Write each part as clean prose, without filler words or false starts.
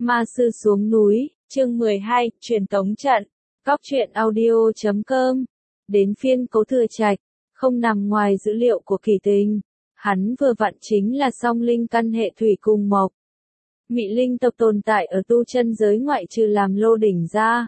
Ma sư xuống núi, chương 12, truyền tống trận. Cóc truyện audio.com. Đến phiên Cố Thừa Trạch, không nằm ngoài dữ liệu của Kỳ Tình. Hắn vừa vặn chính là song linh căn hệ thủy cùng mộc. Mị linh tộc tồn tại ở tu chân giới ngoại trừ làm lô đỉnh ra,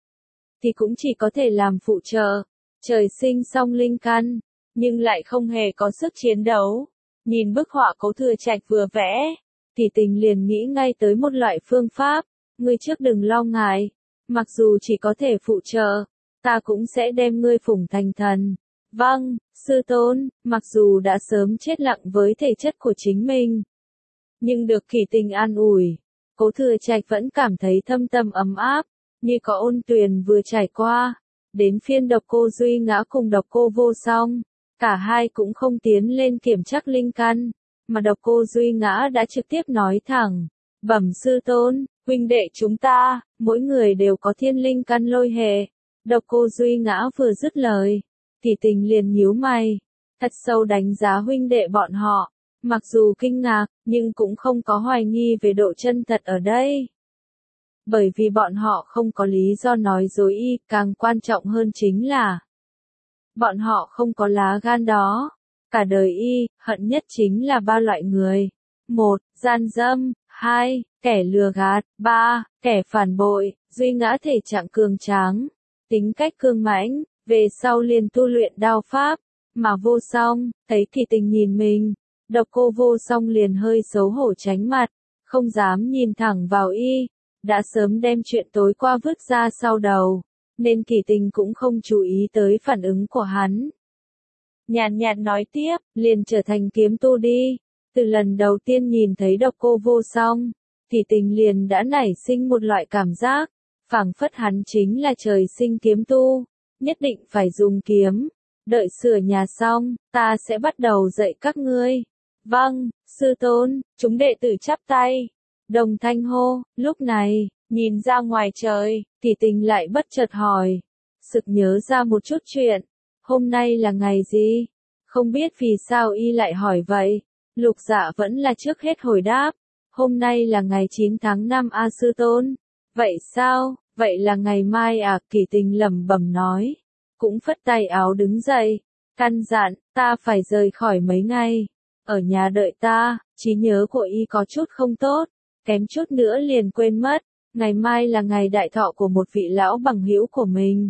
thì cũng chỉ có thể làm phụ trợ. Trời sinh song linh căn, nhưng lại không hề có sức chiến đấu. Nhìn bức họa Cố Thừa Trạch vừa vẽ, Kỳ Tình liền nghĩ ngay tới một loại phương pháp. Ngươi trước đừng lo ngại, mặc dù chỉ có thể phụ trợ, ta cũng sẽ đem ngươi phủng thành thần. Vâng, sư tôn. Mặc dù đã sớm chết lặng với thể chất của chính mình, nhưng được Kỳ Tình an ủi, Cố Thừa Trạch vẫn cảm thấy thâm tâm ấm áp, như có ôn tuyền vừa trải qua. Đến phiên Độc Cô Duy Ngã cùng Độc Cô Vô Song, cả hai cũng không tiến lên kiểm tra linh căn, mà Độc Cô Duy Ngã đã trực tiếp nói thẳng: "Bẩm sư tôn, huynh đệ chúng ta, mỗi người đều có thiên linh căn lôi hệ." Độc Cô Duy Ngã vừa dứt lời, Kỳ Tình liền nhíu mày, thật sâu đánh giá huynh đệ bọn họ, mặc dù kinh ngạc, nhưng cũng không có hoài nghi về độ chân thật ở đây. Bởi vì bọn họ không có lý do nói dối y, càng quan trọng hơn chính là bọn họ không có lá gan đó. Cả đời y, hận nhất chính là ba loại người. 1. Gian dâm. 2. Kẻ lừa gạt. 3. Kẻ phản bội. Duy Ngã thể trạng cường tráng, tính cách cương mãnh, về sau liền tu luyện đao pháp. Mà Vô Song, thấy Kỳ Tình nhìn mình, Độc Cô Vô Song liền hơi xấu hổ tránh mặt, không dám nhìn thẳng vào y, đã sớm đem chuyện tối qua vứt ra sau đầu, nên Kỳ Tình cũng không chú ý tới phản ứng của hắn. Nhàn nhạt nói tiếp, liền trở thành kiếm tu đi. Từ lần đầu tiên nhìn thấy Độc Cô Vô Song, Kỳ Tình liền đã nảy sinh một loại cảm giác, phảng phất hắn chính là trời sinh kiếm tu, nhất định phải dùng kiếm. Đợi sửa nhà xong, ta sẽ bắt đầu dạy các ngươi. Vâng, sư tôn. Chúng đệ tử chắp tay, đồng thanh hô. Lúc này, nhìn ra ngoài trời, Kỳ Tình lại bất chợt hỏi, sực nhớ ra một chút chuyện. Hôm nay là ngày gì? Không biết vì sao y lại hỏi vậy. Lục Dạ vẫn là trước hết hồi đáp, hôm nay là ngày 9 tháng 5 a sư tôn. Vậy sao? Vậy là ngày mai à? Kỳ Tình lẩm bẩm nói, cũng phất tay áo đứng dậy, căn dặn, ta phải rời khỏi mấy ngày, ở nhà đợi ta. Trí nhớ của y có chút không tốt, kém chút nữa liền quên mất, ngày mai là ngày đại thọ của một vị lão bằng hữu của mình.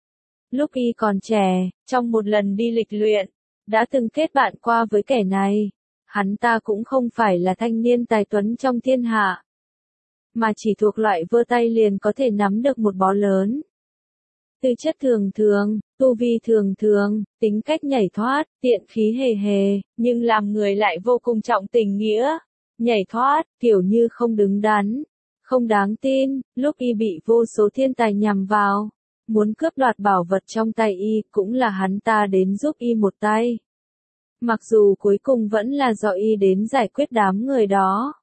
Lúc y còn trẻ, trong một lần đi lịch luyện, đã từng kết bạn qua với kẻ này. Hắn ta cũng không phải là thanh niên tài tuấn trong thiên hạ, mà chỉ thuộc loại vơ tay liền có thể nắm được một bó lớn. Tư chất thường thường, tu vi thường thường, tính cách nhảy thoát, tiện khí hề hề, nhưng làm người lại vô cùng trọng tình nghĩa. Nhảy thoát, kiểu như không đứng đắn, không đáng tin. Lúc y bị vô số thiên tài nhằm vào, muốn cướp đoạt bảo vật trong tay y, cũng là hắn ta đến giúp y một tay. Mặc dù cuối cùng vẫn là do y đến giải quyết đám người đó,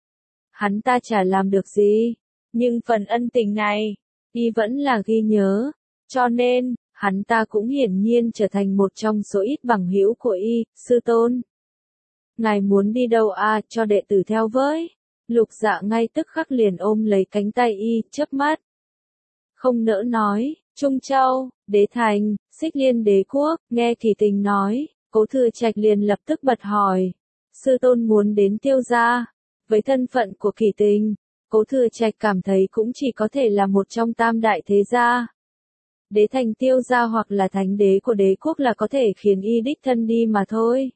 hắn ta chả làm được gì, nhưng phần ân tình này, y vẫn là ghi nhớ. Cho nên, hắn ta cũng hiển nhiên trở thành một trong số ít bằng hữu của y. Sư tôn, ngài muốn đi đâu à? Cho đệ tử theo với. Lục Dạ ngay tức khắc liền ôm lấy cánh tay y, chớp mắt, không nỡ nói. Trung Châu, Đế Thành, Xích Liên Đế Quốc. Nghe Kỳ Tình nói, Cố Thừa Trạch liền lập tức bật hỏi, sư tôn muốn đến Tiêu gia? Với thân phận của Kỳ Tình, Cố Thừa Trạch cảm thấy cũng chỉ có thể là một trong tam đại thế gia. Đế Thành Tiêu gia hoặc là thánh đế của đế quốc là có thể khiến y đích thân đi mà thôi.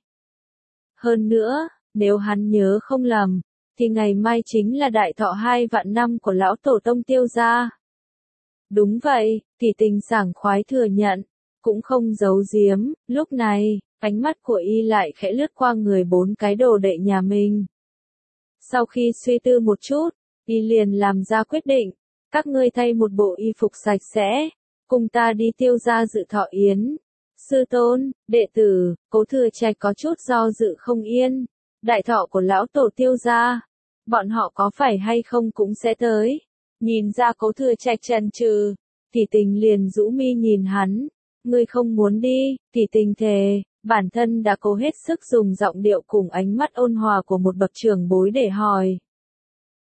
Hơn nữa, nếu hắn nhớ không lầm, thì ngày mai chính là đại thọ 2 vạn năm của lão tổ tông Tiêu gia. Đúng vậy, Kỳ Tình sảng khoái thừa nhận, cũng không giấu giếm. Lúc này, ánh mắt của y lại khẽ lướt qua người 4 cái đồ đệ nhà mình. Sau khi suy tư một chút, y liền làm ra quyết định, các ngươi thay một bộ y phục sạch sẽ, cùng ta đi Tiêu gia dự thọ yến. Sư tôn, đệ tử. Cố Thừa Trạch có chút do dự không yên. Đại thọ của lão tổ Tiêu gia, bọn họ có phải hay không cũng sẽ tới. Nhìn ra Cố Thừa Trạch chần chừ, Kỳ Tình liền rũ mi nhìn hắn. Ngươi không muốn đi? Kỳ Tình thề, bản thân đã cố hết sức dùng giọng điệu cùng ánh mắt ôn hòa của một bậc trưởng bối để hỏi.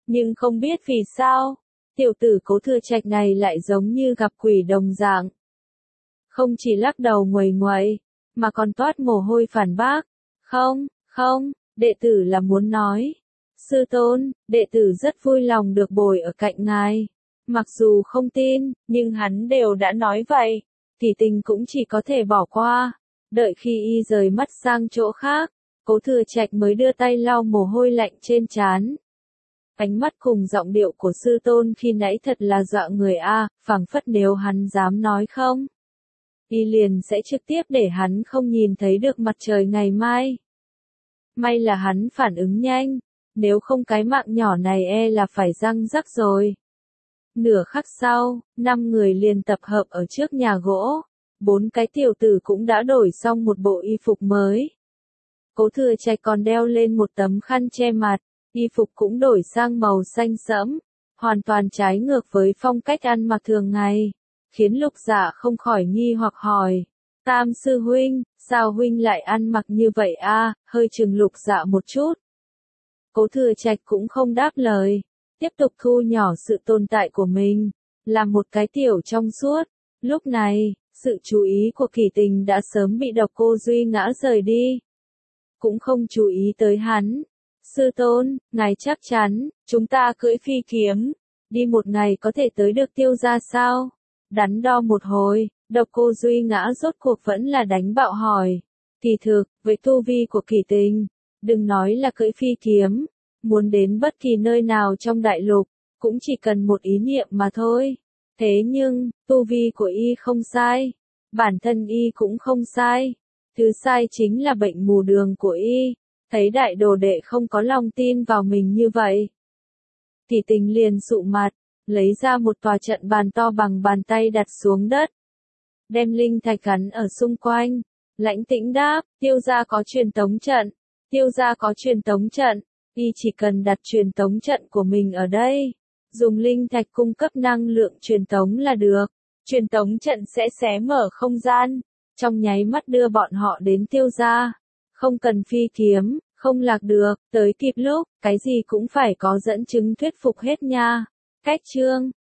Nhưng không biết vì sao, tiểu tử Cố Thừa Trạch này lại giống như gặp quỷ đồng dạng. Không chỉ lắc đầu nguầy nguậy, mà còn toát mồ hôi phản bác. Không, không, đệ tử là muốn nói. Sư tôn, đệ tử rất vui lòng được bồi ở cạnh ngài. Mặc dù không tin, nhưng hắn đều đã nói vậy. Thì tình cũng chỉ có thể bỏ qua. Đợi khi y rời mắt sang chỗ khác, Cố Thừa Trạch mới đưa tay lau mồ hôi lạnh trên trán. Ánh mắt cùng giọng điệu của sư tôn khi nãy thật là dọa người a, phảng phất nếu hắn dám nói không, y liền sẽ trực tiếp để hắn không nhìn thấy được mặt trời ngày mai. May là hắn phản ứng nhanh, nếu không cái mạng nhỏ này e là phải răng rắc rồi. Nửa khắc sau, 5 người liền tập hợp ở trước nhà gỗ, 4 cái tiểu tử cũng đã đổi xong một bộ y phục mới. Cố Thừa Trạch còn đeo lên một tấm khăn che mặt, y phục cũng đổi sang màu xanh sẫm, hoàn toàn trái ngược với phong cách ăn mặc thường ngày, khiến Lục Dạ không khỏi nghi hoặc hỏi: Tam sư huynh, sao huynh lại ăn mặc như vậy a? Hơi chừng Lục Dạ một chút. Cố Thừa Trạch cũng không đáp lời, tiếp tục thu nhỏ sự tồn tại của mình, làm một cái tiểu trong suốt. Lúc này, sự chú ý của Kỳ Tình đã sớm bị Độc Cô Duy Ngã rời đi, cũng không chú ý tới hắn. Sư tôn, ngài chắc chắn, chúng ta cưỡi phi kiếm, đi một ngày có thể tới được Tiêu gia sao? Đắn đo một hồi, Độc Cô Duy Ngã rốt cuộc vẫn là đánh bạo hỏi. Kỳ thực, với tu vi của Kỳ Tình, đừng nói là cưỡi phi kiếm, muốn đến bất kỳ nơi nào trong đại lục, cũng chỉ cần một ý niệm mà thôi. Thế nhưng, tu vi của y không sai, bản thân y cũng không sai. Thứ sai chính là bệnh mù đường của y. Thấy đại đồ đệ không có lòng tin vào mình như vậy, Kỳ Tình liền sụ mặt, lấy ra một tòa trận bàn to bằng bàn tay đặt xuống đất, đem linh thạch gắn ở xung quanh, lãnh tĩnh đáp: Tiêu gia có truyền tống trận, Tiêu gia có truyền tống trận, y chỉ cần đặt truyền tống trận của mình ở đây, dùng linh thạch cung cấp năng lượng truyền tống là được, truyền tống trận sẽ xé mở không gian, trong nháy mắt đưa bọn họ đến Tiêu gia, không cần phi kiếm, không lạc được, tới kịp lúc, cái gì cũng phải có dẫn chứng thuyết phục hết nha. Cách chương